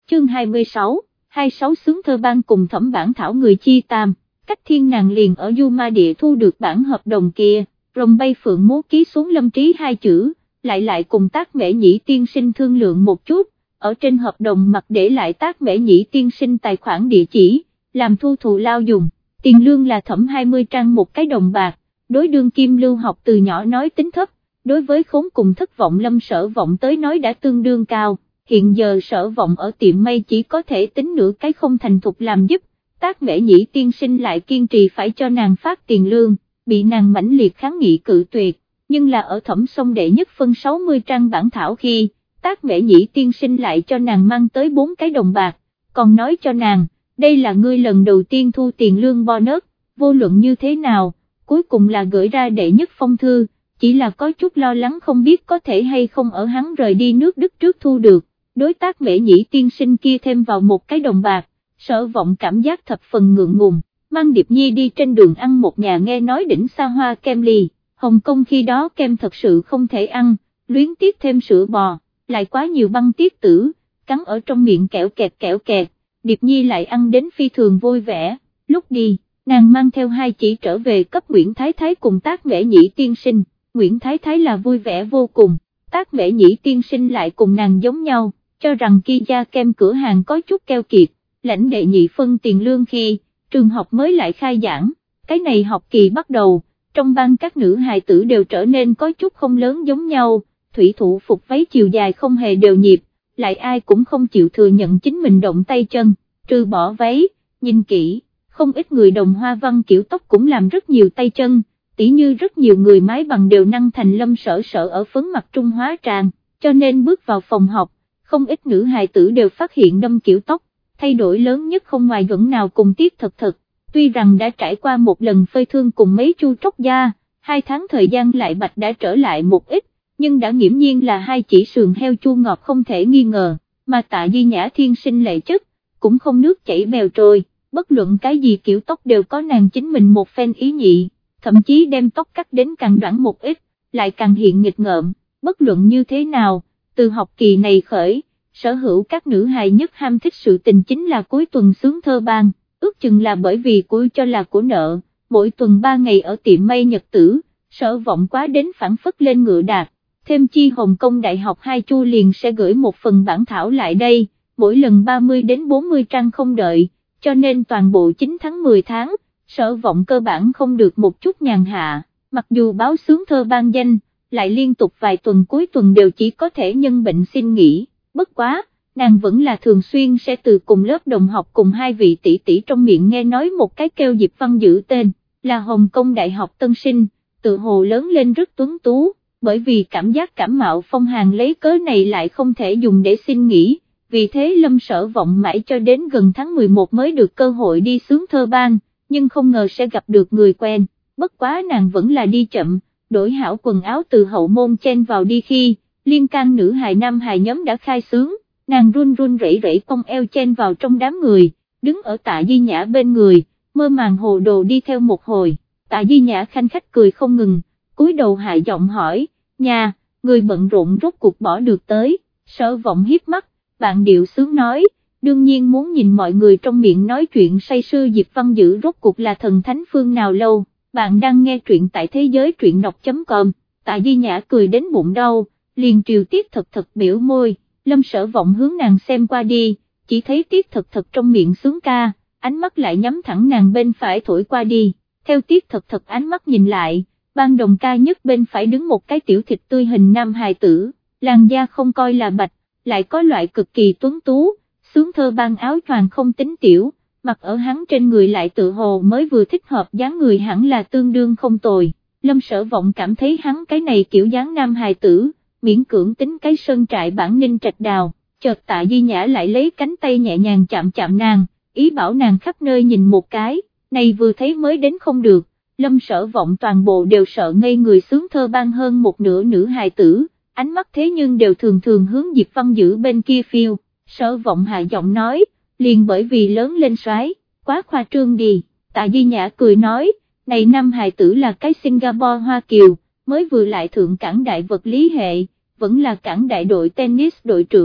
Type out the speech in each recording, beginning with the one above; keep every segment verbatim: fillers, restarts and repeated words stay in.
chương hai mươi sáu, hai mươi sáu sướng thơ ban cùng thẩm bản thảo người chi tam, cách thiên nàng liền ở Du Ma Địa thu được bản hợp đồng kia, rồng bay phượng múa ký xuống Lâm Trí hai chữ, lại lại cùng Tác Mễ Nhĩ tiên sinh thương lượng một chút, ở trên hợp đồng mặt để lại Tác Mễ Nhĩ tiên sinh tài khoản địa chỉ, làm thu thù lao dùng, tiền lương là thẩm hai mươi trang một cái đồng bạc, đối đương kim lưu học từ nhỏ nói tính thấp, đối với khốn cùng thất vọng Lâm Sở Vọng tới nói đã tương đương cao. Hiện giờ Sở Vọng ở tiệm may chỉ có thể tính nửa cái không thành thục làm giúp, Tác Mễ Nhĩ tiên sinh lại kiên trì phải cho nàng phát tiền lương, bị nàng mãnh liệt kháng nghị cự tuyệt, nhưng là ở thẩm sông đệ nhất phân sáu mươi trang bản thảo khi, Tác Mễ Nhĩ tiên sinh lại cho nàng mang tới bốn cái đồng bạc, còn nói cho nàng, đây là ngươi lần đầu tiên thu tiền lương bonus, vô luận như thế nào, cuối cùng là gửi ra đệ nhất phong thư, chỉ là có chút lo lắng không biết có thể hay không ở hắn rời đi nước Đức trước thu được. Đối Tác Mễ Nhĩ tiên sinh kia thêm vào một cái đồng bạc, Sở Vọng cảm giác thập phần ngượng ngùng, mang Điệp Nhi đi trên đường ăn một nhà nghe nói đỉnh xa hoa kem ly, Hồng Kông khi đó kem thật sự không thể ăn, luyến tiếc thêm sữa bò, lại quá nhiều băng tiết tử, cắn ở trong miệng kẹo kẹt kẹo kẹt, Điệp Nhi lại ăn đến phi thường vui vẻ, lúc đi, nàng mang theo hai chỉ trở về cấp Nguyễn Thái Thái cùng Tác Mễ Nhĩ tiên sinh, Nguyễn Thái Thái là vui vẻ vô cùng, Tác Mễ Nhĩ tiên sinh lại cùng nàng giống nhau, cho rằng kia gia kem cửa hàng có chút keo kiệt, lãnh đệ nhị phân tiền lương khi, trường học mới lại khai giảng, cái này học kỳ bắt đầu, trong ban các nữ hài tử đều trở nên có chút không lớn giống nhau, thủy thủ phục váy chiều dài không hề đều nhịp, lại ai cũng không chịu thừa nhận chính mình động tay chân, trừ bỏ váy, nhìn kỹ, không ít người đồng hoa văn kiểu tóc cũng làm rất nhiều tay chân, tỉ như rất nhiều người mái bằng đều năng thành Lâm Sở Sở ở phấn mặt Trung Hóa tràng, cho nên bước vào phòng học, không ít nữ hài tử đều phát hiện đâm kiểu tóc, thay đổi lớn nhất không ngoài vẫn nào cùng Tiết Thật Thật, tuy rằng đã trải qua một lần phơi thương cùng mấy chu tróc da, hai tháng thời gian lại bạch đã trở lại một ít, nhưng đã nghiễm nhiên là hai chỉ sườn heo chua ngọt không thể nghi ngờ, mà Tạ Di Nhã thiên sinh lệ chất, cũng không nước chảy bèo trôi, bất luận cái gì kiểu tóc đều có nàng chính mình một phen ý nhị, thậm chí đem tóc cắt đến càng đoạn một ít, lại càng hiện nghịch ngợm, bất luận như thế nào. Từ học kỳ này khởi, sở hữu các nữ hài nhất ham thích sự tình chính là cuối tuần sướng thơ ban, ước chừng là bởi vì cuối cho là của nợ, mỗi tuần ba ngày ở tiệm may nhật tử, Sở Vọng quá đến phản phất lên ngựa đạp, thêm chi Hồng Kông Đại học hai chu liền sẽ gửi một phần bản thảo lại đây, mỗi lần ba mươi đến bốn mươi trang không đợi, cho nên toàn bộ chín tháng mười tháng, Sở Vọng cơ bản không được một chút nhàn hạ, mặc dù báo sướng thơ ban danh, lại liên tục vài tuần cuối tuần đều chỉ có thể nhân bệnh xin nghỉ, bất quá, nàng vẫn là thường xuyên sẽ từ cùng lớp đồng học cùng hai vị tỷ tỷ trong miệng nghe nói một cái kêu Diệp Văn Giữ tên, là Hồng Kông Đại học tân sinh, tự hồ lớn lên rất tuấn tú, bởi vì cảm giác cảm mạo phong hàn lấy cớ này lại không thể dùng để xin nghỉ, vì thế Lâm Sở Vọng mãi cho đến gần tháng mười một mới được cơ hội đi sướng thơ ban, nhưng không ngờ sẽ gặp được người quen, bất quá nàng vẫn là đi chậm. Đổi hảo quần áo từ hậu môn chen vào đi khi, liên can nữ hài nam hài nhóm đã khai sướng, nàng run run rẩy rẩy cong eo chen vào trong đám người, đứng ở Tạ Di Nhã bên người, mơ màng hồ đồ đi theo một hồi, Tạ Di Nhã khanh khách cười không ngừng, cúi đầu hạ giọng hỏi, nhà, người bận rộn rốt cuộc bỏ được tới, Sở Vọng hiếp mắt, bạn điệu sướng nói, đương nhiên muốn nhìn mọi người trong miệng nói chuyện say sưa Diệp Văn Giữ rốt cuộc là thần thánh phương nào lâu. Bạn đang nghe truyện tại thế giới truyện đọc.com, Tạ Di Nhã cười đến bụng đau, liền triều Tiết Thật Thật biểu môi, Lâm Sở Vọng hướng nàng xem qua đi, chỉ thấy Tiết Thật Thật trong miệng sướng ca, ánh mắt lại nhắm thẳng nàng bên phải thổi qua đi, theo Tiết Thật Thật ánh mắt nhìn lại, ban đồng ca nhất bên phải đứng một cái tiểu thịt tươi hình nam hài tử, làn da không coi là bạch, lại có loại cực kỳ tuấn tú, sướng thơ ban áo choàng không tính tiểu. Mặc ở hắn trên người lại tự hồ mới vừa thích hợp dáng người hẳn là tương đương không tồi, Lâm Sở Vọng cảm thấy hắn cái này kiểu dáng nam hài tử, miễn cưỡng tính cái sơn trại bản ninh trạch đào, chợt Tạ Di Nhã lại lấy cánh tay nhẹ nhàng chạm chạm nàng, ý bảo nàng khắp nơi nhìn một cái, này vừa thấy mới đến không được, Lâm Sở Vọng toàn bộ đều sợ ngây người sướng thơ ban hơn một nửa nữ hài tử, ánh mắt thế nhưng đều thường thường hướng Diệp Văn Giữ bên kia phiêu, Sở Vọng hạ giọng nói, liền bởi vì lớn lên soái, quá khoa trương đi, Tạ Di Nhã cười nói, này nam hài tử là cái Singapore Hoa Kiều, mới vừa lại thượng cảng đại vật lý hệ, vẫn là cảng đại đội tennis đội trưởng,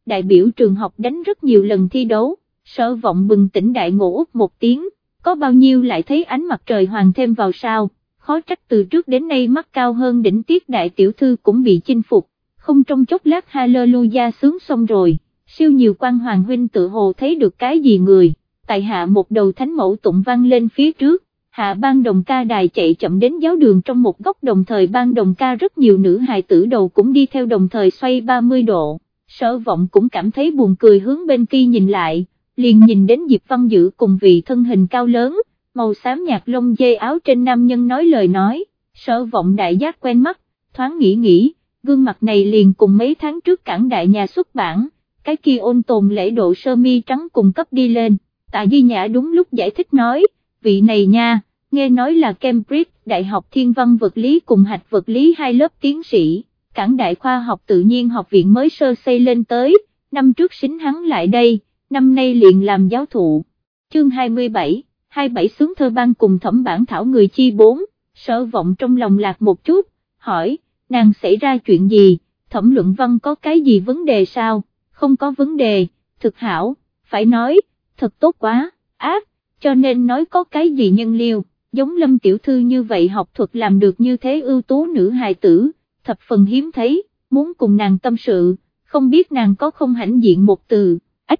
đại biểu trường học đánh rất nhiều lần thi đấu. Sở Vọng bừng tỉnh đại ngộ út một tiếng, có bao nhiêu lại thấy ánh mặt trời hoàng thêm vào sao, khó trách từ trước đến nay mắt cao hơn đỉnh tiết đại tiểu thư cũng bị chinh phục, không trong chốc lát hallelujah sướng xong rồi, siêu nhiều quan hoàng huynh tự hồ thấy được cái gì người, tại hạ một đầu thánh mẫu tụng vang lên phía trước, hạ ban đồng ca đài chạy chậm đến giáo đường trong một góc, đồng thời ban đồng ca rất nhiều nữ hài tử đầu cũng đi theo đồng thời xoay ba mươi độ, Sở Vọng cũng cảm thấy buồn cười hướng bên kia nhìn lại, liền nhìn đến Diệp Văn Dữ cùng vị thân hình cao lớn, màu xám nhạt lông dê áo trên nam nhân nói lời nói, Sở Vọng đại giác quen mắt, thoáng nghĩ nghĩ, gương mặt này liền cùng mấy tháng trước cảng đại nhà xuất bản, cái kia ôn tồn lễ độ sơ mi trắng cùng cấp đi lên, Tạ Di Nhã đúng lúc giải thích nói, vị này nha, nghe nói là Cambridge Đại học Thiên văn vật lý cùng hạch vật lý hai lớp tiến sĩ, cảng đại khoa học tự nhiên học viện mới sơ xây lên tới, năm trước xính hắn lại đây, năm nay liền làm giáo thụ. Chương hai mươi bảy, hai mươi bảy sướng thơ ban cùng thẩm bản thảo người chi bốn, Sở Vọng trong lòng lạc một chút, hỏi, nàng xảy ra chuyện gì, thẩm luận văn có cái gì vấn đề sao, không có vấn đề, thực hảo, phải nói, thật tốt quá, ác, cho nên nói có cái gì nhân liêu, giống Lâm tiểu thư như vậy học thuật làm được như thế ưu tú nữ hài tử, thập phần hiếm thấy, muốn cùng nàng tâm sự, không biết nàng có không hãnh diện một từ.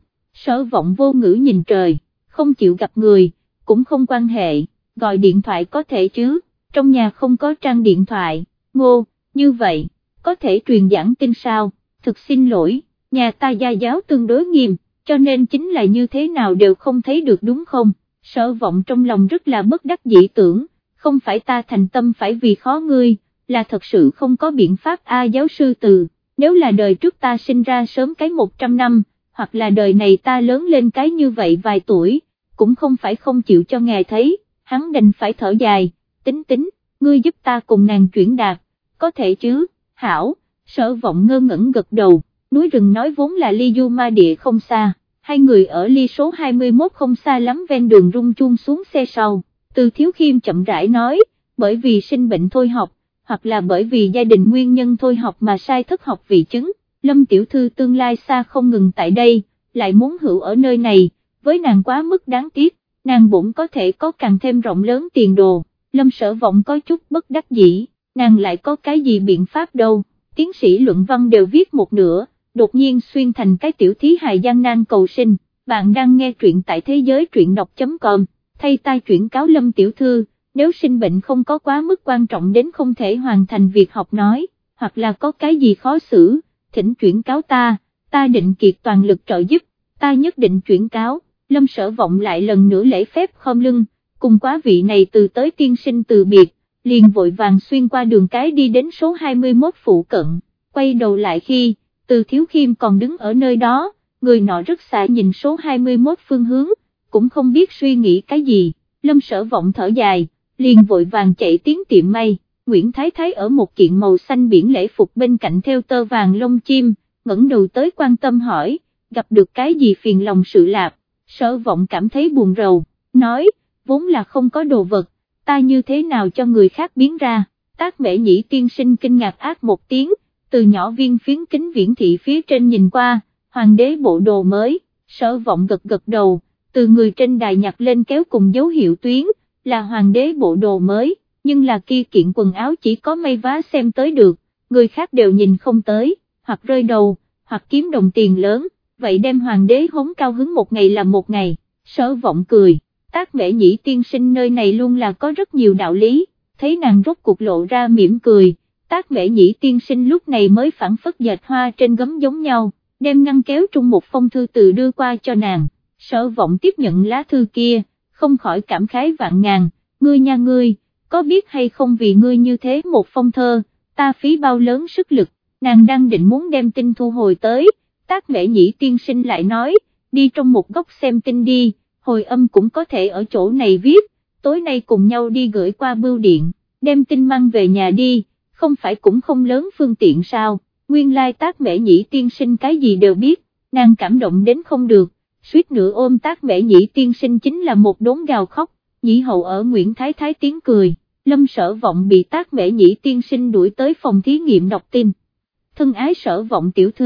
Sở Vọng vô ngữ nhìn trời, không chịu gặp người, cũng không quan hệ, gọi điện thoại có thể chứ, trong nhà không có trang điện thoại, ngô, như vậy, có thể truyền giảng tin sao, thực xin lỗi, nhà ta gia giáo tương đối nghiêm, cho nên chính là như thế nào đều không thấy được đúng không, Sở Vọng trong lòng rất là bất đắc dĩ tưởng, không phải ta thành tâm phải vì khó ngươi, là thật sự không có biện pháp a giáo sư Từ, nếu là đời trước ta sinh ra sớm cái một trăm năm, hoặc là đời này ta lớn lên cái như vậy vài tuổi, cũng không phải không chịu cho ngài thấy, hắn đành phải thở dài, tính tính, ngươi giúp ta cùng nàng chuyển đạt, có thể chứ, hảo, Sở Vọng ngơ ngẩn gật đầu, núi rừng nói vốn là ly du ma địa không xa, hai người ở ly số hai mươi mốt không xa lắm ven đường rung chuông xuống xe sau, Từ Thiếu Khiêm chậm rãi nói, bởi vì sinh bệnh thôi học, hoặc là bởi vì gia đình nguyên nhân thôi học mà sai thất học vị chứng. Lâm tiểu thư tương lai xa không ngừng tại đây, lại muốn hữu ở nơi này, với nàng quá mức đáng tiếc, nàng bụng có thể có càng thêm rộng lớn tiền đồ, Lâm Sở Vọng có chút bất đắc dĩ, nàng lại có cái gì biện pháp đâu, tiến sĩ luận văn đều viết một nửa, đột nhiên xuyên thành cái tiểu thí hài gian nan cầu sinh, bạn đang nghe truyện tại thế giới truyện đọc.com, thay tai chuyển cáo Lâm tiểu thư, nếu sinh bệnh không có quá mức quan trọng đến không thể hoàn thành việc học nói, hoặc là có cái gì khó xử, thỉnh chuyển cáo ta, ta định kiệt toàn lực trợ giúp, ta nhất định chuyển cáo, Lâm Sở Vọng lại lần nữa lễ phép khom lưng, cùng quá vị này từ tới tiên sinh từ biệt, liền vội vàng xuyên qua đường cái đi đến số hai mươi mốt phụ cận, quay đầu lại khi, Từ Thiếu Khiêm còn đứng ở nơi đó, người nọ rất xa nhìn số hai mươi mốt phương hướng, cũng không biết suy nghĩ cái gì, Lâm Sở Vọng thở dài, liền vội vàng chạy tiến tiệm may. Nguyễn Thái Thái ở một kiện màu xanh biển lễ phục bên cạnh theo tơ vàng lông chim, ngẩng đầu tới quan tâm hỏi, gặp được cái gì phiền lòng sự lạp, Sở Vọng cảm thấy buồn rầu, nói, vốn là không có đồ vật, ta như thế nào cho người khác biến ra, Tác Mễ Nhĩ tiên sinh kinh ngạc ác một tiếng, từ nhỏ viên phiến kính viễn thị phía trên nhìn qua, hoàng đế bộ đồ mới, Sở Vọng gật gật đầu, từ người trên đài nhặt lên kéo cùng dấu hiệu tuyến, là hoàng đế bộ đồ mới. Nhưng là kia kiện quần áo chỉ có may vá xem tới được, người khác đều nhìn không tới, hoặc rơi đầu, hoặc kiếm đồng tiền lớn, vậy đem hoàng đế hống cao hứng một ngày là một ngày, Sở Vọng cười, Tác Mễ Nhĩ tiên sinh nơi này luôn là có rất nhiều đạo lý, thấy nàng rốt cuộc lộ ra mỉm cười, Tác Mễ Nhĩ tiên sinh lúc này mới phản phất dệt hoa trên gấm giống nhau, đem ngăn kéo trung một phong thư từ đưa qua cho nàng, Sở Vọng tiếp nhận lá thư kia, không khỏi cảm khái vạn ngàn, ngươi nha ngươi, có biết hay không vì ngươi như thế một phong thơ, ta phí bao lớn sức lực, nàng đang định muốn đem tin thu hồi tới, Tác Mễ Nhĩ tiên sinh lại nói, đi trong một góc xem tin đi, hồi âm cũng có thể ở chỗ này viết, tối nay cùng nhau đi gửi qua bưu điện, đem tin mang về nhà đi, không phải cũng không lớn phương tiện sao, nguyên lai Tác Mễ Nhĩ tiên sinh cái gì đều biết, nàng cảm động đến không được, suýt nữa ôm Tác Mễ Nhĩ tiên sinh chính là một đốn gào khóc, Nhĩ hậu ở Nguyễn Thái Thái tiếng cười. Lâm Sở Vọng bị Tác Mễ Nhĩ tiên sinh đuổi tới phòng thí nghiệm đọc tin. Thân ái Sở Vọng tiểu thư,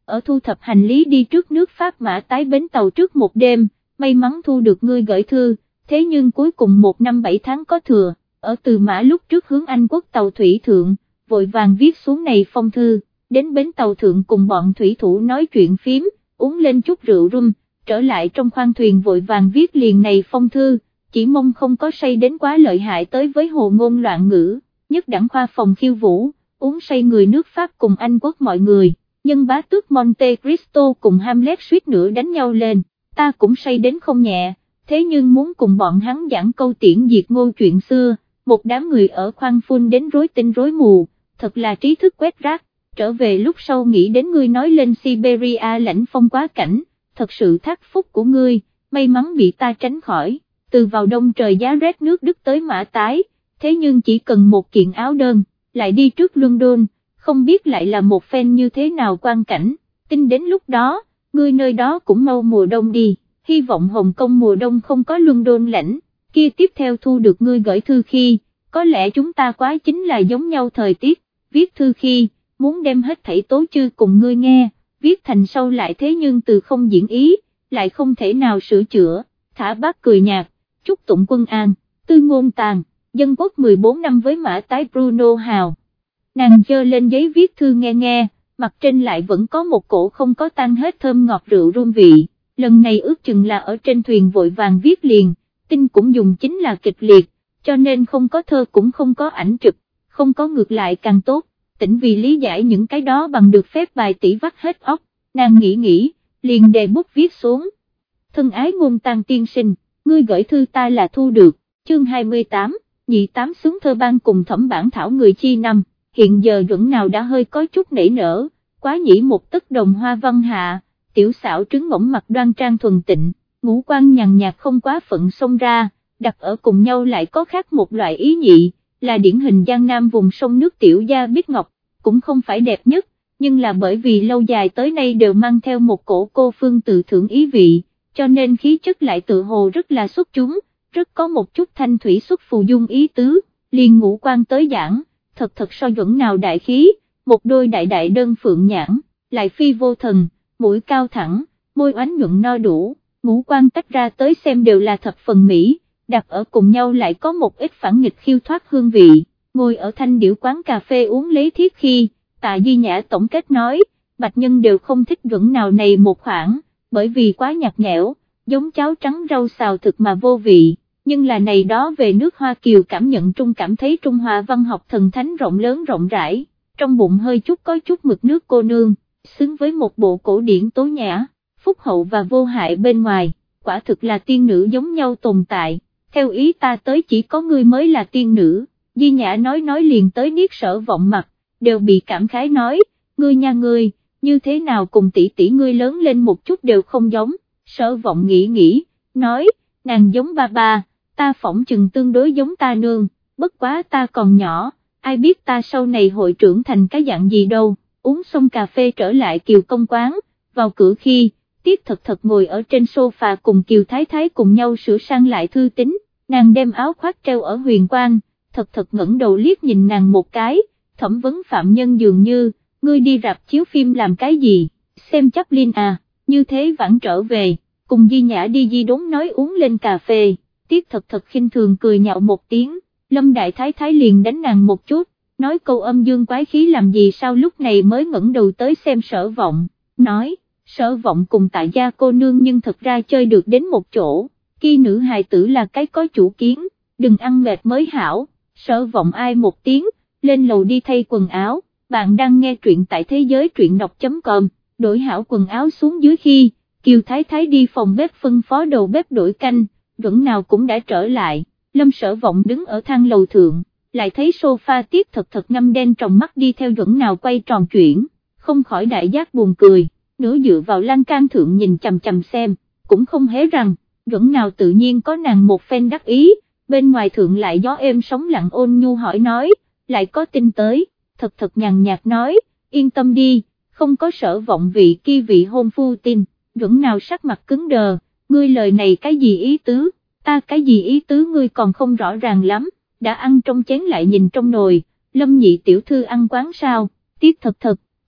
ở thu thập hành lý đi trước nước Pháp Mã tái bến tàu trước một đêm, may mắn thu được ngươi gửi thư, thế nhưng cuối cùng một năm bảy tháng có thừa, ở Từ Mã lúc trước hướng Anh quốc tàu thủy thượng, vội vàng viết xuống này phong thư, đến bến tàu thượng cùng bọn thủy thủ nói chuyện phím, uống lên chút rượu rum, trở lại trong khoang thuyền vội vàng viết liền này phong thư, chỉ mong không có say đến quá lợi hại tới với hồ ngôn loạn ngữ, nhất đẳng khoa phòng khiêu vũ, uống say người nước Pháp cùng Anh quốc mọi người, nhân bá tước Monte Cristo cùng Hamlet suýt nữa đánh nhau lên, ta cũng say đến không nhẹ, thế nhưng muốn cùng bọn hắn giảng câu tiễn diệt ngô chuyện xưa, một đám người ở khoang phun đến rối tinh rối mù, thật là trí thức quét rác, trở về lúc sau nghĩ đến ngươi nói lên Siberia lãnh phong quá cảnh, thật sự thác phúc của ngươi, may mắn bị ta tránh khỏi, từ vào đông trời giá rét nước Đức tới Mã Tái, thế nhưng chỉ cần một kiện áo đơn, lại đi trước London, không biết lại là một phen như thế nào quan cảnh, tin đến lúc đó, ngươi nơi đó cũng mau mùa đông đi, hy vọng Hồng Kông mùa đông không có London lạnh, kia tiếp theo thu được ngươi gửi thư khi, có lẽ chúng ta quá chính là giống nhau thời tiết, viết thư khi, muốn đem hết thảy tố chư cùng ngươi nghe, viết thành sau lại thế nhưng từ không diễn ý, lại không thể nào sửa chữa, thả bác cười nhạt, chúc tụng quân an, tư ngôn tàn, dân quốc mười bốn năm với Mã Tái Bruno Hào. Nàng dơ lên giấy viết thư nghe nghe, mặt trên lại vẫn có một cổ không có tan hết thơm ngọt rượu rum vị, lần này ước chừng là ở trên thuyền vội vàng viết liền, tin cũng dùng chính là kịch liệt, cho nên không có thơ cũng không có ảnh chụp, không có ngược lại càng tốt, tỉnh vì lý giải những cái đó bằng được phép bài tỷ vắt hết óc, nàng nghĩ nghĩ, liền đề bút viết xuống. Thân ái ngôn tàn tiên sinh, ngươi gửi thư ta là thu được, chương hai mươi tám, nhị tám xứng thơ ban cùng thẩm bản thảo người chi năm, hiện giờ Duẩn nào đã hơi có chút nảy nở, quá nhĩ một tấc đồng hoa văn hạ, tiểu xảo trứng ngỗng mặt đoan trang thuần tịnh, ngũ quan nhàn nhạt không quá phận xông ra, đặt ở cùng nhau lại có khác một loại ý nhị, là điển hình Giang Nam vùng sông nước tiểu gia bích ngọc, cũng không phải đẹp nhất, nhưng là bởi vì lâu dài tới nay đều mang theo một cổ cô phương tự thưởng ý vị, cho nên khí chất lại tự hồ rất là xuất chúng, rất có một chút thanh thủy xuất phù dung ý tứ, liền ngũ quan tới giảng, thật thật so Duẩn nào đại khí, một đôi đại đại đơn phượng nhãn, lại phi vô thần, mũi cao thẳng, môi oánh nhuận no đủ, ngũ quan tách ra tới xem đều là thập phần mỹ, đặt ở cùng nhau lại có một ít phản nghịch khiêu thoát hương vị, ngồi ở thanh điểu quán cà phê uống lấy thiết khi, Tạ Duy Nhã tổng kết nói, bạch nhân đều không thích Duẩn nào này một khoảng, bởi vì quá nhạt nhẽo, giống cháo trắng rau xào thực mà vô vị, nhưng là này đó về nước Hoa Kiều cảm nhận trung cảm thấy Trung Hoa văn học thần thánh rộng lớn rộng rãi, trong bụng hơi chút có chút mực nước cô nương, xứng với một bộ cổ điển tố nhã, phúc hậu và vô hại bên ngoài, quả thực là tiên nữ giống nhau tồn tại, theo ý ta tới chỉ có ngươi mới là tiên nữ, Di Nhã nói nói liền tới niết Sở Vọng mặt, đều bị cảm khái nói, ngươi nha ngươi, như thế nào cùng tỷ tỷ ngươi lớn lên một chút đều không giống, Sở Vọng nghĩ nghĩ, nói, nàng giống ba ba, ta phỏng chừng tương đối giống ta nương, bất quá ta còn nhỏ, ai biết ta sau này hội trưởng thành cái dạng gì đâu, uống xong cà phê trở lại Kiều Công quán, vào cửa khi, Tiết Thật Thật ngồi ở trên sofa cùng Kiều Thái Thái cùng nhau sửa sang lại thư tín, nàng đem áo khoác treo ở huyền quan, Thật Thật ngẩng đầu liếc nhìn nàng một cái, thẩm vấn phạm nhân dường như, ngươi đi rạp chiếu phim làm cái gì, xem Chaplin à, như thế vãn trở về, cùng Di Nhã đi di đốn nói uống lên cà phê, Tiết Thật Thật khinh thường cười nhạo một tiếng, Lâm Đại Thái Thái liền đánh nàng một chút, nói câu âm dương quái khí làm gì sao lúc này mới ngẩng đầu tới xem Sở Vọng, nói, Sở Vọng cùng Tạ gia cô nương nhưng thật ra chơi được đến một chỗ, kia nữ hài tử là cái có chủ kiến, đừng ăn mệt mới hảo, Sở Vọng ai một tiếng, lên lầu đi thay quần áo, bạn đang nghe truyện tại thế giới truyện đọc.com, đổi hảo quần áo xuống dưới khi, Kiều Thái Thái đi phòng bếp phân phó đầu bếp đổi canh, Duẩn nào cũng đã trở lại, Lâm Sở Vọng đứng ở thang lầu thượng, lại thấy sofa Tiết Thật Thật ngâm đen trong mắt đi theo Duẩn nào quay tròn chuyển, không khỏi đại giác buồn cười, nửa dựa vào lan can thượng nhìn chằm chằm xem, cũng không hé rằng, Duẩn nào tự nhiên có nàng một phen đắc ý, bên ngoài thượng lại gió êm sóng lặng ôn nhu hỏi nói, lại có tin tới, Thật Thật nhàn nhạt nói, yên tâm đi, không có Sở Vọng vị kia vị hôn phu tin, Duẩn nào sắc mặt cứng đờ, ngươi lời này cái gì ý tứ, ta cái gì ý tứ ngươi còn không rõ ràng lắm, đã ăn trong chén lại nhìn trong nồi, Lâm nhị tiểu thư ăn quán sao, Tiết Thật Thật,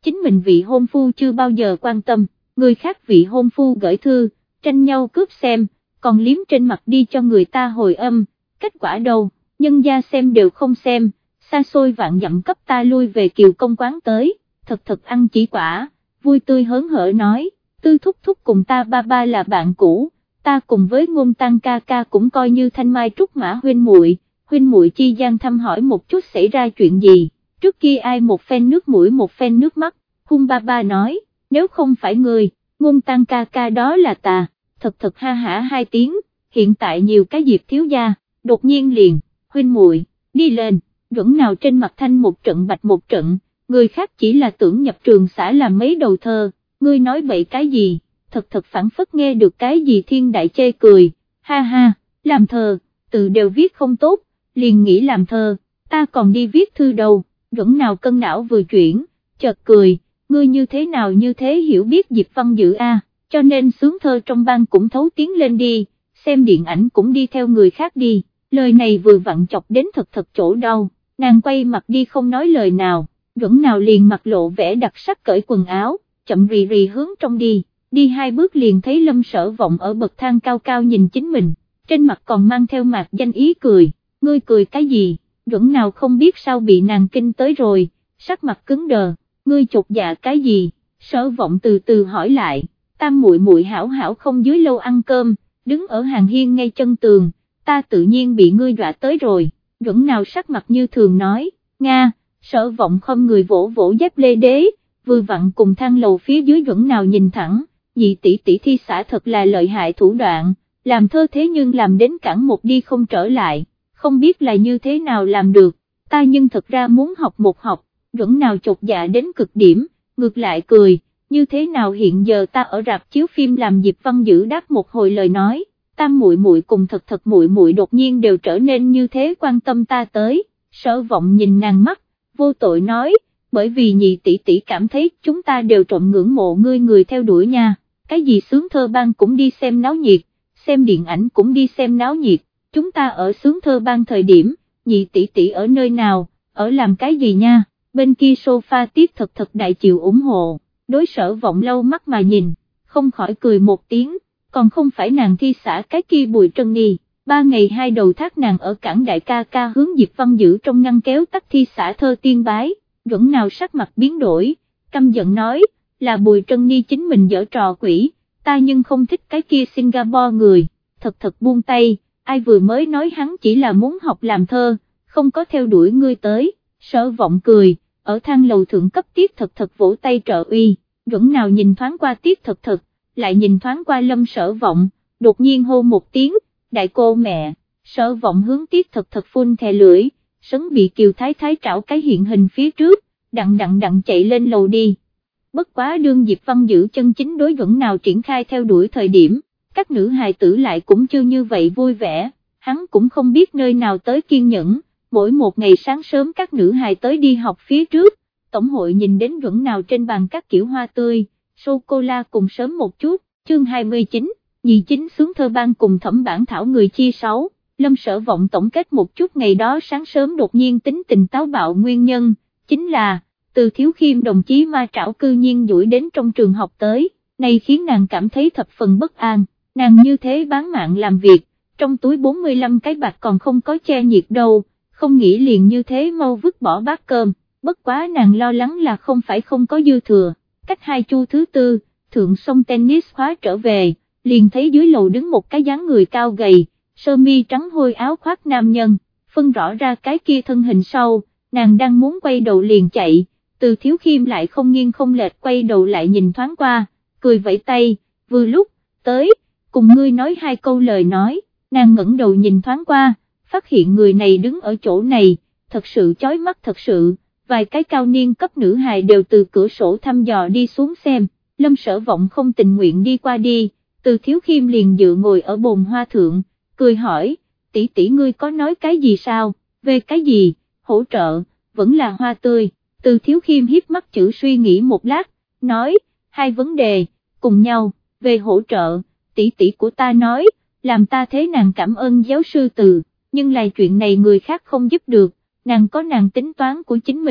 chính mình vị hôn phu chưa bao giờ quan tâm, người khác vị hôn phu gửi thư, tranh nhau cướp xem, còn liếm trên mặt đi cho người ta hồi âm, kết quả đâu, nhân gia xem đều không xem, xa xôi vạn dặm cấp ta lui về Kiều Công quán tới, thật thật ăn chỉ quả, vui tươi hớn hở nói, Tư thúc thúc cùng ta ba ba là bạn cũ, ta cùng với Ngôn Tăng ca ca cũng coi như thanh mai trúc mã huynh muội, huynh muội chi gian thăm hỏi một chút xảy ra chuyện gì, trước kia ai một phen nước mũi một phen nước mắt, hung ba ba nói, nếu không phải người, Ngôn Tăng ca ca đó là ta, thật thật ha hả hai tiếng, hiện tại nhiều cái dịp thiếu gia, đột nhiên liền, huynh muội đi lên, Duẩn nào trên mặt thanh một trận bạch một trận, người khác chỉ là tưởng nhập trường xã làm mấy đầu thơ, ngươi nói bậy cái gì, thật thật phản phất nghe được cái gì thiên đại chê cười, ha ha, làm thơ, từ đều viết không tốt, liền nghĩ làm thơ, ta còn đi viết thư đâu, Duẩn nào cân não vừa chuyển, chợt cười, ngươi như thế nào như thế hiểu biết Diệp Văn Dữ a, cho nên sướng thơ trong ban cũng thấu tiếng lên đi, xem điện ảnh cũng đi theo người khác đi, lời này vừa vặn chọc đến thật thật chỗ đau, nàng quay mặt đi không nói lời nào, Duẩn nào liền mặt lộ vẻ đặc sắc cởi quần áo, chậm rì rì hướng trong đi, đi hai bước liền thấy Lâm Sở Vọng ở bậc thang cao cao nhìn chính mình, trên mặt còn mang theo mạc danh ý cười, ngươi cười cái gì, Duẩn nào không biết sao bị nàng kinh tới rồi, sắc mặt cứng đờ, ngươi chột dạ cái gì, Sở Vọng từ từ hỏi lại, tam muội muội hảo hảo không dưới lâu ăn cơm, đứng ở hàng hiên ngay chân tường, ta tự nhiên bị ngươi dọa tới rồi, Duẩn nào sắc mặt như thường nói, Nga, Sở Vọng không người vỗ vỗ dép lê đế, vừa vặn cùng thang lầu phía dưới Duẩn nào nhìn thẳng, nhị tỷ tỷ thi xã thật là lợi hại thủ đoạn, làm thơ thế nhưng làm đến cẳng một đi không trở lại, không biết là như thế nào làm được, ta nhưng thật ra muốn học một học, Duẩn nào chột dạ đến cực điểm, ngược lại cười, như thế nào hiện giờ ta ở rạp chiếu phim làm Diệp Văn Dữ đáp một hồi lời nói, tam muội muội cùng thật thật muội muội đột nhiên đều trở nên như thế quan tâm ta tới, Sở Vọng nhìn nàng mắt, vô tội nói, bởi vì nhị tỷ tỷ cảm thấy chúng ta đều trộm ngưỡng mộ ngươi người theo đuổi nha, cái gì sướng thơ ban cũng đi xem náo nhiệt, xem điện ảnh cũng đi xem náo nhiệt, chúng ta ở sướng thơ ban thời điểm, nhị tỷ tỷ ở nơi nào, ở làm cái gì nha, bên kia sofa tiếp thật thật đại chịu ủng hộ, đối Sở Vọng lâu mắt mà nhìn, không khỏi cười một tiếng, còn không phải nàng thi xã cái kia Bùi Trân Nhi, ba ngày hai đầu thác nàng ở cảng đại ca ca hướng Diệp Văn Dữ trong ngăn kéo tắt thi xã thơ tiên bái, Duẩn nào sắc mặt biến đổi, căm giận nói, là Bùi Trân Nhi chính mình dở trò quỷ, ta nhưng không thích cái kia Singapore người, thật thật buông tay, ai vừa mới nói hắn chỉ là muốn học làm thơ, không có theo đuổi ngươi tới, Sở Vọng cười, ở thang lầu thượng cấp Tiết Thật Thật vỗ tay trợ uy, Duẩn nào nhìn thoáng qua Tiết Thật Thật, lại nhìn thoáng qua Lâm Sở Vọng, đột nhiên hô một tiếng, đại cô mẹ, Sở Vọng hướng Tiết Thật Thật phun thè lưỡi, sấn bị Kiều Thái Thái trảo cái hiện hình phía trước, đặng đặng đặng chạy lên lầu đi. Bất quá đương Diệp Văn Dữ chân chính đối Duẩn nào triển khai theo đuổi thời điểm, các nữ hài tử lại cũng chưa như vậy vui vẻ, hắn cũng không biết nơi nào tới kiên nhẫn, mỗi một ngày sáng sớm các nữ hài tới đi học phía trước, tổng hội nhìn đến Duẩn nào trên bàn các kiểu hoa tươi, sô-cô-la cùng sớm một chút, chương hai mươi chín, nhị chính sướng thơ ban cùng thẩm bản thảo người chia sáu. Lâm Sở Vọng tổng kết một chút ngày đó sáng sớm đột nhiên tính tình táo bạo nguyên nhân, chính là, từ Thiếu Khiêm đồng chí ma trảo cư nhiên duỗi đến trong trường học tới, này khiến nàng cảm thấy thập phần bất an, nàng như thế bán mạng làm việc, trong túi bốn mươi lăm cái bạc còn không có che nhiệt đâu, không nghĩ liền như thế mau vứt bỏ bát cơm, bất quá nàng lo lắng là không phải không có dư thừa, cách hai chu thứ tư, thượng sông tennis khóa trở về, liền thấy dưới lầu đứng một cái dáng người cao gầy, sơ mi trắng hôi áo khoác nam nhân, phân rõ ra cái kia thân hình sau, nàng đang muốn quay đầu liền chạy, Từ Thiếu Khiêm lại không nghiêng không lệch quay đầu lại nhìn thoáng qua, cười vẫy tay, vừa lúc, tới, cùng ngươi nói hai câu lời nói, nàng ngẩng đầu nhìn thoáng qua, phát hiện người này đứng ở chỗ này, thật sự chói mắt thật sự, vài cái cao niên cấp nữ hài đều từ cửa sổ thăm dò đi xuống xem, Lâm Sở Vọng không tình nguyện đi qua đi, Từ Thiếu Khiêm liền dựa ngồi ở bồn hoa thượng, cười hỏi, tỷ tỷ ngươi có nói cái gì sao, về cái gì, hỗ trợ, vẫn là hoa tươi, Từ Thiếu Khiêm hiếp mắt chữ suy nghĩ một lát, nói, hai vấn đề, cùng nhau, về hỗ trợ, tỷ tỷ của ta nói, làm ta thế nàng cảm ơn giáo sư Từ, nhưng là chuyện này người khác không giúp được, nàng có nàng tính toán của chính mình,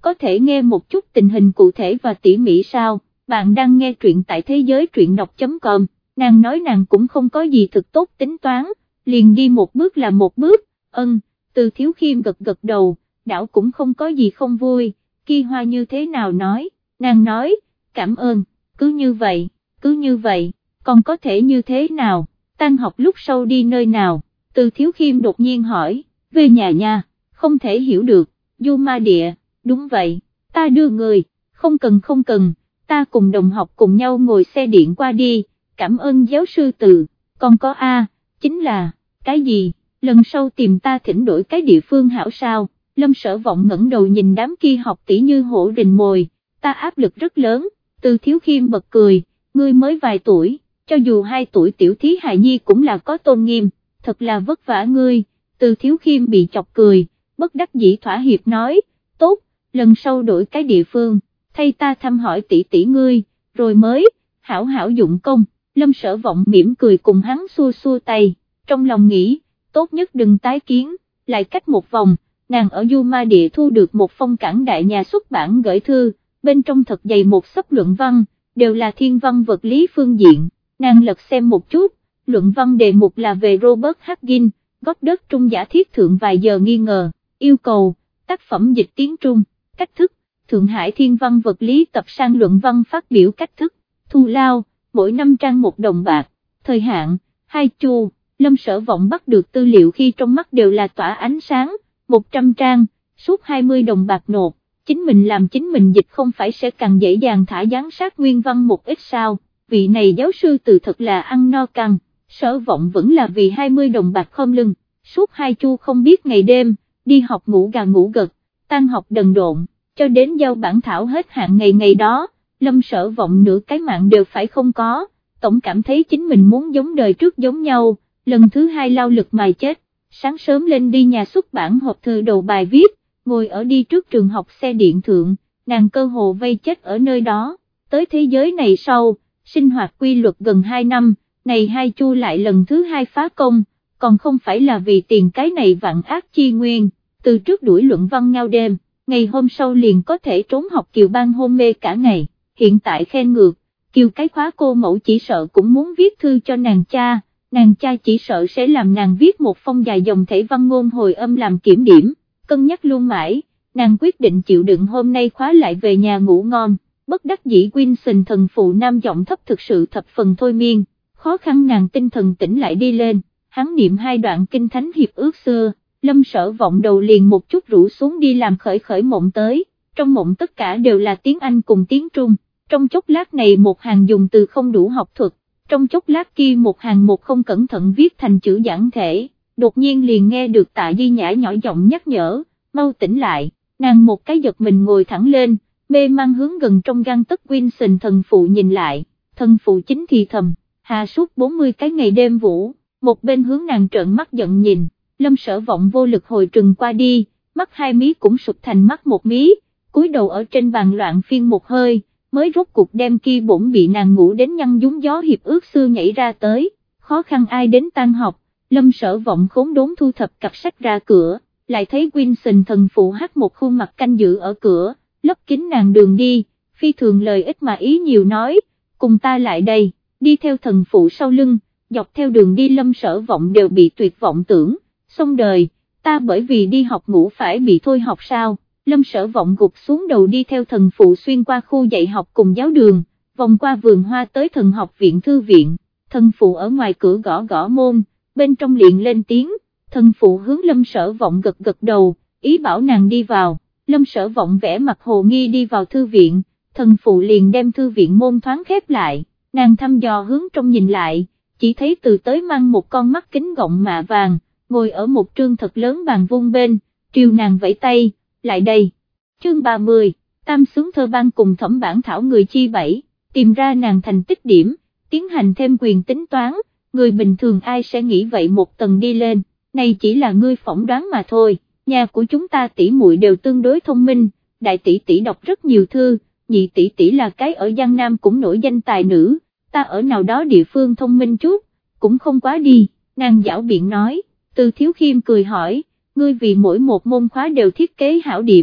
có thể nghe một chút tình hình cụ thể và tỉ mỉ sao? Bạn đang nghe truyện tại thế giới truyện đọc chấm com, nàng nói nàng cũng không có gì thực tốt tính toán, liền đi một bước là một bước, ân, Từ Thiếu Khiêm gật gật đầu, đảo cũng không có gì không vui, Ki Hoa như thế nào nói, nàng nói, cảm ơn, cứ như vậy, cứ như vậy, còn có thể như thế nào, tan học lúc sau đi nơi nào, Từ Thiếu Khiêm đột nhiên hỏi, về nhà nha, không thể hiểu được, Du Ma Địa, đúng vậy, ta đưa người, không cần không cần, ta cùng đồng học cùng nhau ngồi xe điện qua đi, cảm ơn giáo sư Từ, còn có A, chính là, cái gì, lần sau tìm ta thỉnh đổi cái địa phương hảo sao, Lâm Sở Vọng ngẩng đầu nhìn đám kia học tỷ như hổ rình mồi, ta áp lực rất lớn, Từ Thiếu Khiêm bật cười, ngươi mới vài tuổi, cho dù hai tuổi tiểu thí hài nhi cũng là có tôn nghiêm, thật là vất vả ngươi, Từ Thiếu Khiêm bị chọc cười, bất đắc dĩ thỏa hiệp nói, tốt, lần sau đổi cái địa phương, thay ta thăm hỏi tỷ tỷ ngươi, rồi mới, hảo hảo dụng công, Lâm Sở Vọng mỉm cười cùng hắn xua xua tay, trong lòng nghĩ, tốt nhất đừng tái kiến, lại cách một vòng, nàng ở Du Ma Địa thu được một phong cảng đại nhà xuất bản gửi thư, bên trong thật dày một xấp luận văn, đều là thiên văn vật lý phương diện, nàng lật xem một chút, luận văn đề mục là về Robert Huggins, gót đất trung giả thiết thượng vài giờ nghi ngờ, yêu cầu, tác phẩm dịch tiếng Trung, cách thức, Thượng Hải Thiên văn vật lý tập sang luận văn phát biểu cách thức, thu lao, mỗi năm trang một đồng bạc, thời hạn, hai chu, Lâm Sở Vọng bắt được tư liệu khi trong mắt đều là tỏa ánh sáng, một trăm trang, suốt hai mươi đồng bạc nộp, chính mình làm chính mình dịch không phải sẽ càng dễ dàng thả giám sát nguyên văn một ít sao, vị này giáo sư Từ thật là ăn no căng, Sở Vọng vẫn là vì hai mươi đồng bạc khom lưng, suốt hai chu không biết ngày đêm, đi học ngủ gà ngủ gật, tan học đần độn, cho đến giao bản thảo hết hạn ngày ngày đó, Lâm Sở Vọng nửa cái mạng đều phải không có, tổng cảm thấy chính mình muốn giống đời trước giống nhau, lần thứ hai lao lực mài chết, sáng sớm lên đi nhà xuất bản hộp thư đầu bài viết, ngồi ở đi trước trường học xe điện thượng, nàng cơ hồ vây chết ở nơi đó, tới thế giới này sau, sinh hoạt quy luật gần hai năm, này hai chu lại lần thứ hai phá công, còn không phải là vì tiền cái này vạn ác chi nguyên, từ trước đuổi luận văn ngao đêm, ngày hôm sau liền có thể trốn học Kiều Ban hôn mê cả ngày, hiện tại khen ngược, Kiều cái khóa cô mẫu chỉ sợ cũng muốn viết thư cho nàng cha, nàng cha chỉ sợ sẽ làm nàng viết một phong dài dòng thể văn ngôn hồi âm làm kiểm điểm, cân nhắc luôn mãi, nàng quyết định chịu đựng hôm nay khóa lại về nhà ngủ ngon, bất đắc dĩ Wilson thần phụ nam giọng thấp thực sự thập phần thôi miên, khó khăn nàng tinh thần tỉnh lại đi lên, hắn niệm hai đoạn kinh thánh hiệp ước xưa, Lâm Sở Vọng đầu liền một chút rũ xuống đi làm khởi khởi mộng tới, trong mộng tất cả đều là tiếng Anh cùng tiếng Trung, trong chốc lát này một hàng dùng từ không đủ học thuật, trong chốc lát kia một hàng một không cẩn thận viết thành chữ giản thể, đột nhiên liền nghe được Tạ Di Nhã nhỏ giọng nhắc nhở, mau tỉnh lại, nàng một cái giật mình ngồi thẳng lên, mê mang hướng gần trong gang tấc Wilson thần phụ nhìn lại, thần phụ chính thì thầm, hà suốt bốn mươi cái ngày đêm vũ, một bên hướng nàng trợn mắt giận nhìn, Lâm Sở Vọng vô lực hồi trừng qua đi, mắt hai mí cũng sụp thành mắt một mí, cúi đầu ở trên bàn loạn phiên một hơi, mới rốt cuộc đem kia bổn bị nàng ngủ đến nhăn nhúm gió hiệp ước xưa nhảy ra tới, khó khăn ai đến tan học, Lâm Sở Vọng khốn đốn thu thập cặp sách ra cửa, lại thấy Wilson thần phụ hắt một khuôn mặt canh giữ ở cửa, lấp kín nàng đường đi, phi thường lời ít mà ý nhiều nói, cùng ta lại đây, đi theo thần phụ sau lưng, dọc theo đường đi Lâm Sở Vọng đều bị tuyệt vọng tưởng, xong đời, ta bởi vì đi học ngủ phải bị thôi học sao, Lâm Sở Vọng gục xuống đầu đi theo thần phụ xuyên qua khu dạy học cùng giáo đường, vòng qua vườn hoa tới thần học viện thư viện, thần phụ ở ngoài cửa gõ gõ môn, bên trong liền lên tiếng, thần phụ hướng Lâm Sở Vọng gật gật đầu, ý bảo nàng đi vào, Lâm Sở Vọng vẽ mặt hồ nghi đi vào thư viện, thần phụ liền đem thư viện môn thoáng khép lại, nàng thăm dò hướng trong nhìn lại, chỉ thấy từ tới mang một con mắt kính gọng mạ vàng, ngồi ở một trương thật lớn bàn vuông bên, triều nàng vẫy tay, lại đây. Chương ba mươi, Tam xướng thơ ban cùng thẩm bản thảo người chi bảy, tìm ra nàng thành tích điểm, tiến hành thêm quyền tính toán, người bình thường ai sẽ nghĩ vậy một tầng đi lên, này chỉ là ngươi phỏng đoán mà thôi, nhà của chúng ta tỷ muội đều tương đối thông minh, đại tỷ tỷ đọc rất nhiều thư, nhị tỷ tỷ là cái ở Giang Nam cũng nổi danh tài nữ, ta ở nào đó địa phương thông minh chút, cũng không quá đi, nàng giảo biện nói, Từ Thiếu Khiêm cười hỏi, ngươi vì mỗi một môn khóa đều thiết kế hảo điểm,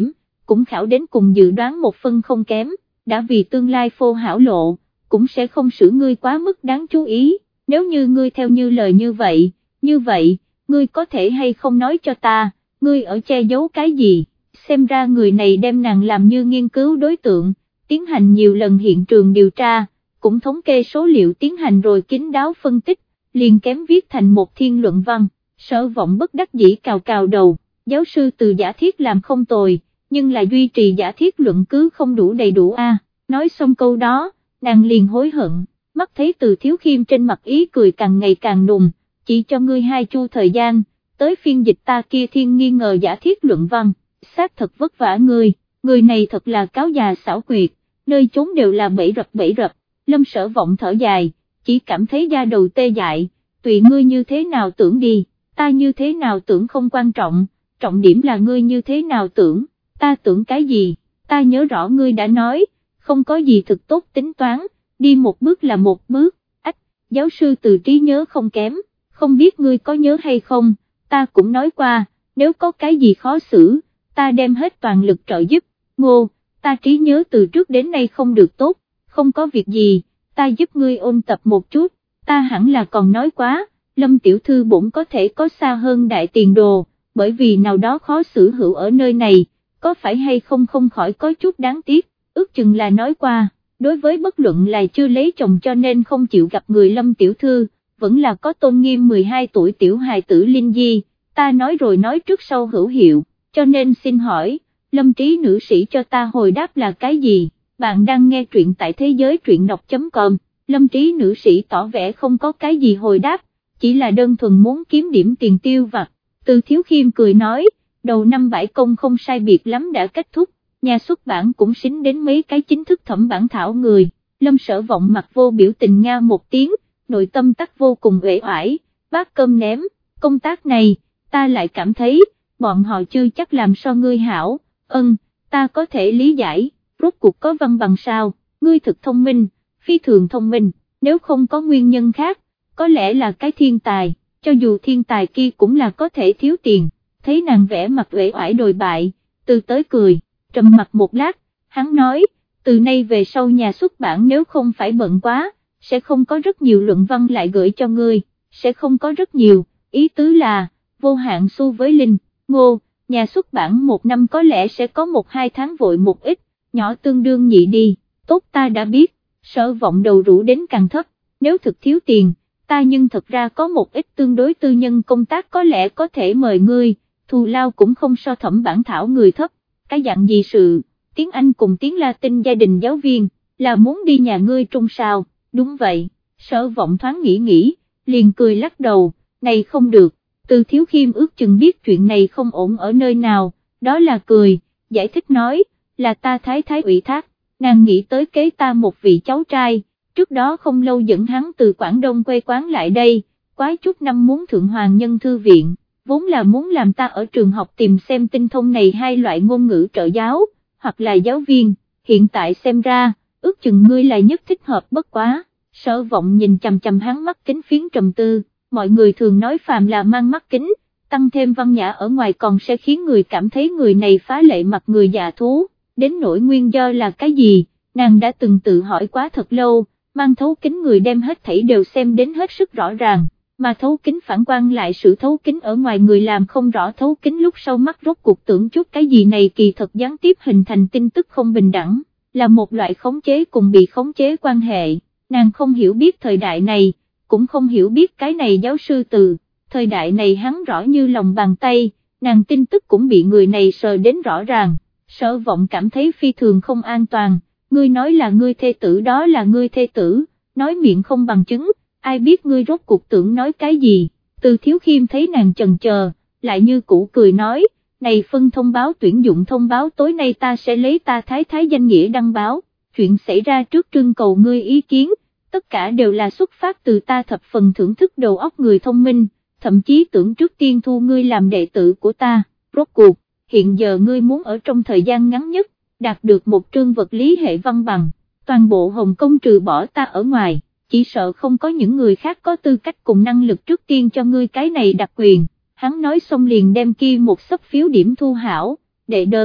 cũng khảo đến cùng dự đoán một phân không kém, đã vì tương lai phô hảo lộ, cũng sẽ không xử ngươi quá mức đáng chú ý, nếu như ngươi theo như lời như vậy, như vậy, ngươi có thể hay không nói cho ta, ngươi ở che giấu cái gì, xem ra người này đem nàng làm như nghiên cứu đối tượng, tiến hành nhiều lần hiện trường điều tra, cũng thống kê số liệu tiến hành rồi kín đáo phân tích, liền kém viết thành một thiên luận văn. Sở Vọng bất đắc dĩ cào cào đầu, giáo sư Từ giả thiết làm không tồi, nhưng là duy trì giả thiết luận cứ không đủ đầy đủ a. Nói xong câu đó, nàng liền hối hận, mắt thấy Từ Thiếu Khiêm trên mặt ý cười càng ngày càng nùng, chỉ cho ngươi hai chu thời gian, tới phiên dịch ta kia thiên nghi ngờ giả thiết luận văn, xác thật vất vả ngươi, người này thật là cáo già xảo quyệt, nơi chốn đều là bẫy rập bẫy rập. Lâm Sở Vọng thở dài, chỉ cảm thấy da đầu tê dại, tùy ngươi như thế nào tưởng đi, ta như thế nào tưởng không quan trọng, trọng điểm là ngươi như thế nào tưởng, ta tưởng cái gì, ta nhớ rõ ngươi đã nói, không có gì thực tốt tính toán, đi một bước là một bước, ách, giáo sư Từ trí nhớ không kém, không biết ngươi có nhớ hay không, ta cũng nói qua, nếu có cái gì khó xử, ta đem hết toàn lực trợ giúp, Ngô, ta trí nhớ từ trước đến nay không được tốt, không có việc gì, ta giúp ngươi ôn tập một chút, ta hẳn là còn nói quá, Lâm tiểu thư bổn có thể có xa hơn đại tiền đồ, bởi vì nào đó khó xử hữu ở nơi này, có phải hay không không khỏi có chút đáng tiếc, ước chừng là nói qua, đối với bất luận là chưa lấy chồng cho nên không chịu gặp người Lâm tiểu thư, vẫn là có tôn nghiêm mười hai tuổi tiểu hài tử Linh Di, ta nói rồi nói trước sau hữu hiệu, cho nên xin hỏi, Lâm trí nữ sĩ cho ta hồi đáp là cái gì, bạn đang nghe truyện tại thế giới truyện đọc.com, Lâm trí nữ sĩ tỏ vẻ không có cái gì hồi đáp, chỉ là đơn thuần muốn kiếm điểm tiền tiêu vặt, Từ Thiếu Khiêm cười nói, đầu năm bãi công không sai biệt lắm đã kết thúc, nhà xuất bản cũng xính đến mấy cái chính thức thẩm bản thảo người, Lâm Sở Vọng mặt vô biểu tình nga một tiếng, nội tâm tắc vô cùng uể oải, bát cơm ném, công tác này, ta lại cảm thấy, bọn họ chưa chắc làm so ngươi hảo, ân, ta có thể lý giải, rốt cuộc có văn bằng sao, ngươi thực thông minh, phi thường thông minh, nếu không có nguyên nhân khác, có lẽ là cái thiên tài, cho dù thiên tài kia cũng là có thể thiếu tiền, thấy nàng vẽ mặt uể oải đồi bại, Từ tới cười, trầm mặt một lát, hắn nói, từ nay về sau nhà xuất bản nếu không phải bận quá, sẽ không có rất nhiều luận văn lại gửi cho ngươi, sẽ không có rất nhiều, ý tứ là, vô hạn xu với Linh, Ngô, nhà xuất bản một năm có lẽ sẽ có một hai tháng vội một ít, nhỏ tương đương nhị đi, tốt ta đã biết, Sở Vọng đầu rũ đến càng thấp, nếu thực thiếu tiền, ta nhưng thật ra có một ít tương đối tư nhân công tác có lẽ có thể mời ngươi, thù lao cũng không so thẩm bản thảo người thấp, cái dạng gì sự, tiếng Anh cùng tiếng Latin gia đình giáo viên, là muốn đi nhà ngươi trung sao, đúng vậy, Sở Vọng thoáng nghĩ nghĩ, liền cười lắc đầu, này không được, Từ Thiếu Khiêm ước chừng biết chuyện này không ổn ở nơi nào, đó là cười, giải thích nói, là ta thái thái ủy thác, nàng nghĩ tới kế ta một vị cháu trai, trước đó không lâu dẫn hắn từ Quảng Đông quê quán lại đây, quái chút năm muốn thượng hoàng nhân thư viện, vốn là muốn làm ta ở trường học tìm xem tinh thông này hai loại ngôn ngữ trợ giáo, hoặc là giáo viên, hiện tại xem ra, ước chừng ngươi là nhất thích hợp bất quá, Sở Vọng nhìn chằm chằm hắn mắt kính phiến trầm tư, mọi người thường nói phàm là mang mắt kính, tăng thêm văn nhã ở ngoài còn sẽ khiến người cảm thấy người này phá lệ mặt người già thú, đến nỗi nguyên do là cái gì, nàng đã từng tự hỏi quá thật lâu, mang thấu kính người đem hết thảy đều xem đến hết sức rõ ràng, mà thấu kính phản quan lại sự thấu kính ở ngoài người làm không rõ thấu kính lúc sau mắt rốt cuộc tưởng chút cái gì này kỳ thật gián tiếp hình thành tin tức không bình đẳng, là một loại khống chế cùng bị khống chế quan hệ, nàng không hiểu biết thời đại này, cũng không hiểu biết cái này giáo sư Từ, thời đại này hắn rõ như lòng bàn tay, nàng tin tức cũng bị người này sờ đến rõ ràng, Sở Vọng cảm thấy phi thường không an toàn, ngươi nói là ngươi thê tử đó là ngươi thê tử, nói miệng không bằng chứng, ai biết ngươi rốt cuộc tưởng nói cái gì, Từ Thiếu Khiêm thấy nàng chần chờ, lại như cũ cười nói, này phân thông báo tuyển dụng thông báo tối nay ta sẽ lấy ta thái thái danh nghĩa đăng báo, chuyện xảy ra trước trưng cầu ngươi ý kiến, tất cả đều là xuất phát từ ta thập phần thưởng thức đầu óc người thông minh, thậm chí tưởng trước tiên thu ngươi làm đệ tử của ta, rốt cuộc, hiện giờ ngươi muốn ở trong thời gian ngắn nhất, đạt được một trương vật lý hệ văn bằng, toàn bộ Hồng Kông trừ bỏ ta ở ngoài, chỉ sợ không có những người khác có tư cách cùng năng lực trước tiên cho ngươi cái này đặc quyền, hắn nói xong liền đem kia một xấp phiếu điểm thu hảo, đệ đơn,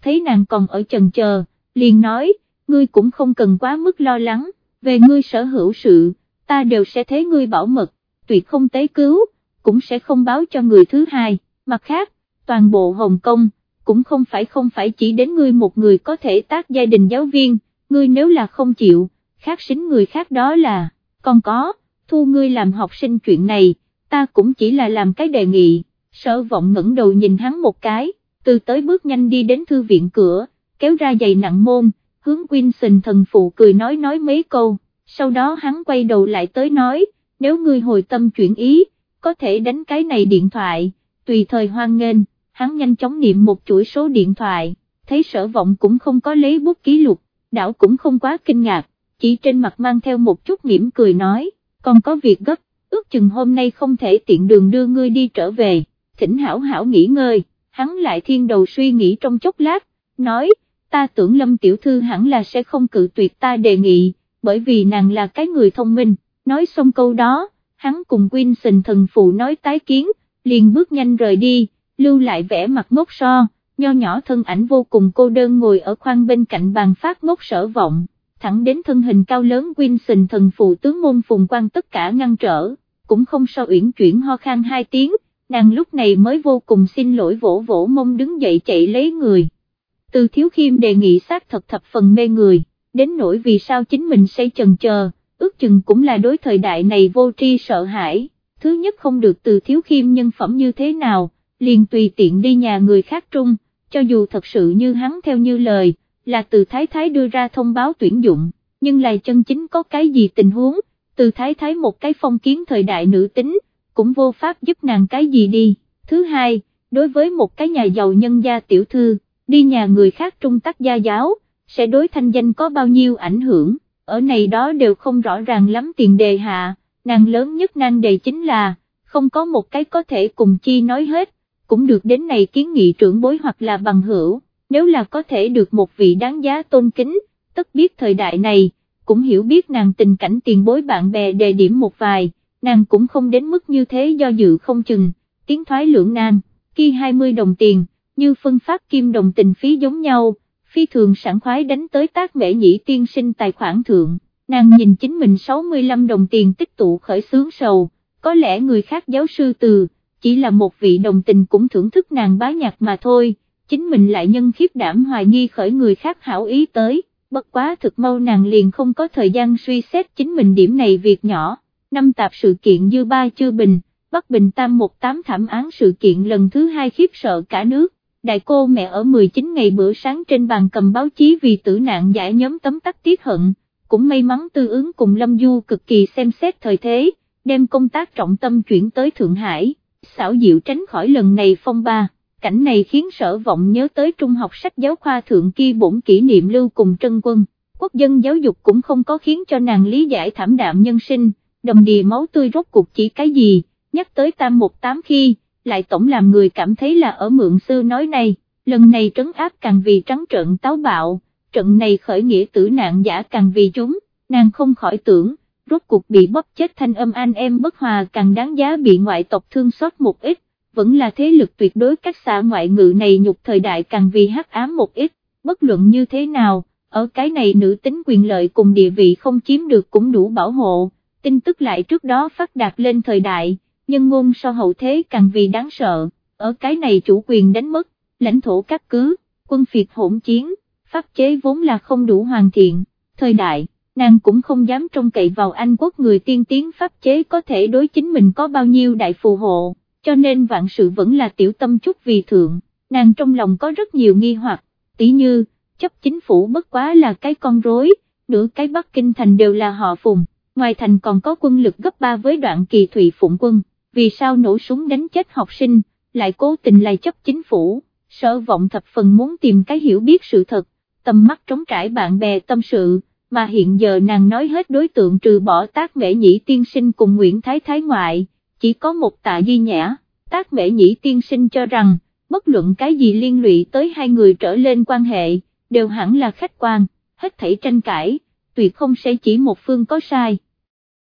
thấy nàng còn ở chần chờ, liền nói, ngươi cũng không cần quá mức lo lắng, về ngươi sở hữu sự, ta đều sẽ thế ngươi bảo mật, tuyệt không tế cứu, cũng sẽ không báo cho người thứ hai, mặt khác, toàn bộ Hồng Kông, cũng không phải không phải chỉ đến ngươi một người có thể tác gia đình giáo viên, ngươi nếu là không chịu, khác xính người khác đó là, còn có, thu ngươi làm học sinh chuyện này, ta cũng chỉ là làm cái đề nghị. Sở Vọng ngẩng đầu nhìn hắn một cái, từ tới bước nhanh đi đến thư viện cửa, kéo ra giày nặng môn, hướng Winston thần phụ cười nói nói mấy câu, sau đó hắn quay đầu lại tới nói, nếu ngươi hồi tâm chuyển ý, có thể đánh cái này điện thoại, tùy thời hoan nghênh, hắn nhanh chóng niệm một chuỗi số điện thoại, thấy Sở Vọng cũng không có lấy bút ký lục, đảo cũng không quá kinh ngạc, chỉ trên mặt mang theo một chút mỉm cười nói, còn có việc gấp, ước chừng hôm nay không thể tiện đường đưa ngươi đi trở về, thỉnh hảo hảo nghỉ ngơi, hắn lại thiên đầu suy nghĩ trong chốc lát, nói, ta tưởng Lâm tiểu thư hẳn là sẽ không cự tuyệt ta đề nghị, bởi vì nàng là cái người thông minh, nói xong câu đó, hắn cùng Winston thần phụ nói tái kiến, liền bước nhanh rời đi, lưu lại vẻ mặt ngốc so, nho nhỏ thân ảnh vô cùng cô đơn ngồi ở khoang bên cạnh bàn phát ngốc Sở Vọng, thẳng đến thân hình cao lớn Winston thần phụ tướng môn Phùng Quan tất cả ngăn trở, cũng không sao uyển chuyển ho khan hai tiếng, nàng lúc này mới vô cùng xin lỗi vỗ vỗ mông đứng dậy chạy lấy người. Từ Thiếu Khiêm đề nghị xác thật thập phần mê người, đến nỗi vì sao chính mình sẽ chần chờ, ước chừng cũng là đối thời đại này vô tri sợ hãi, thứ nhất không được Từ Thiếu Khiêm nhân phẩm như thế nào, liền tùy tiện đi nhà người khác trung, cho dù thật sự như hắn theo như lời, là Từ Thái Thái đưa ra thông báo tuyển dụng, nhưng là chân chính có cái gì tình huống, Từ Thái Thái một cái phong kiến thời đại nữ tính, cũng vô pháp giúp nàng cái gì đi. Thứ hai, đối với một cái nhà giàu nhân gia tiểu thư, đi nhà người khác trung tác gia giáo, sẽ đối thanh danh có bao nhiêu ảnh hưởng, ở này đó đều không rõ ràng lắm tiền đề hạ, nàng lớn nhất nan đề chính là, không có một cái có thể cùng chi nói hết, cũng được đến này kiến nghị trưởng bối hoặc là bằng hữu, nếu là có thể được một vị đáng giá tôn kính, tất biết thời đại này, cũng hiểu biết nàng tình cảnh tiền bối bạn bè đề điểm một vài, nàng cũng không đến mức như thế do dự không chừng, tiến thoái lưỡng nan, kia hai mươi đồng tiền, như phân phát kim đồng tình phí giống nhau, phi thường sảng khoái đánh tới Tác Mễ Nhĩ tiên sinh tài khoản thượng, nàng nhìn chính mình sáu mươi lăm đồng tiền tích tụ khởi sướng sầu, có lẽ người khác giáo sư từ, chỉ là một vị đồng tình cũng thưởng thức nàng bá nhạc mà thôi, chính mình lại nhân khiếp đảm hoài nghi khởi người khác hảo ý tới, bất quá thực mau nàng liền không có thời gian suy xét chính mình điểm này việc nhỏ. Năm tạp sự kiện dư ba chưa bình, Bắc Bình Tam một tám thảm án sự kiện lần thứ hai khiếp sợ cả nước, đại cô mẹ ở mười chín ngày bữa sáng trên bàn cầm báo chí vì tử nạn giải nhóm tấm tắc tiếc hận, cũng may mắn Tư Ứng cùng Lâm Du cực kỳ xem xét thời thế, đem công tác trọng tâm chuyển tới Thượng Hải, xảo diệu tránh khỏi lần này phong ba. Cảnh này khiến Sở Vọng nhớ tới trung học sách giáo khoa thượng kia bổn kỷ niệm lưu cùng Trân Quân, quốc dân giáo dục cũng không có khiến cho nàng lý giải thảm đạm nhân sinh, đầm đìa máu tươi rốt cuộc chỉ cái gì, nhắc tới Tam một tám khi, lại tổng làm người cảm thấy là ở mượn sư nói này, lần này trấn áp càng vì trắng trợn táo bạo, trận này khởi nghĩa tử nạn giả càng vì chúng, nàng không khỏi tưởng, rốt cuộc bị bóp chết thanh âm anh em bất hòa càng đáng giá bị ngoại tộc thương xót một ít, vẫn là thế lực tuyệt đối cách xa ngoại ngữ này nhục thời đại càng vì hắc ám một ít, bất luận như thế nào, ở cái này nữ tính quyền lợi cùng địa vị không chiếm được cũng đủ bảo hộ, tin tức lại trước đó phát đạt lên thời đại, nhân ngôn sau hậu thế càng vì đáng sợ, ở cái này chủ quyền đánh mất, lãnh thổ cắt cứ, quân phiệt hỗn chiến, pháp chế vốn là không đủ hoàn thiện, thời đại, nàng cũng không dám trông cậy vào Anh quốc người tiên tiến pháp chế có thể đối chính mình có bao nhiêu đại phù hộ, cho nên vạn sự vẫn là tiểu tâm chút vì thượng, nàng trong lòng có rất nhiều nghi hoặc, tỉ như, chấp chính phủ bất quá là cái con rối, nửa cái Bắc Kinh thành đều là họ Phùng, ngoài thành còn có quân lực gấp ba với Đoạn Kỳ Thụy Phụng quân, vì sao nổ súng đánh chết học sinh, lại cố tình lại chấp chính phủ, Sở Vọng thập phần muốn tìm cái hiểu biết sự thật, tầm mắt trống trải bạn bè tâm sự, mà hiện giờ nàng nói hết đối tượng trừ bỏ Tác Mễ Nhĩ tiên sinh cùng Nguyễn Thái Thái ngoại, chỉ có một Tạ Di Nhã, Tác Mễ Nhĩ tiên sinh cho rằng, bất luận cái gì liên lụy tới hai người trở lên quan hệ, đều hẳn là khách quan, hết thảy tranh cãi, tuyệt không sẽ chỉ một phương có sai.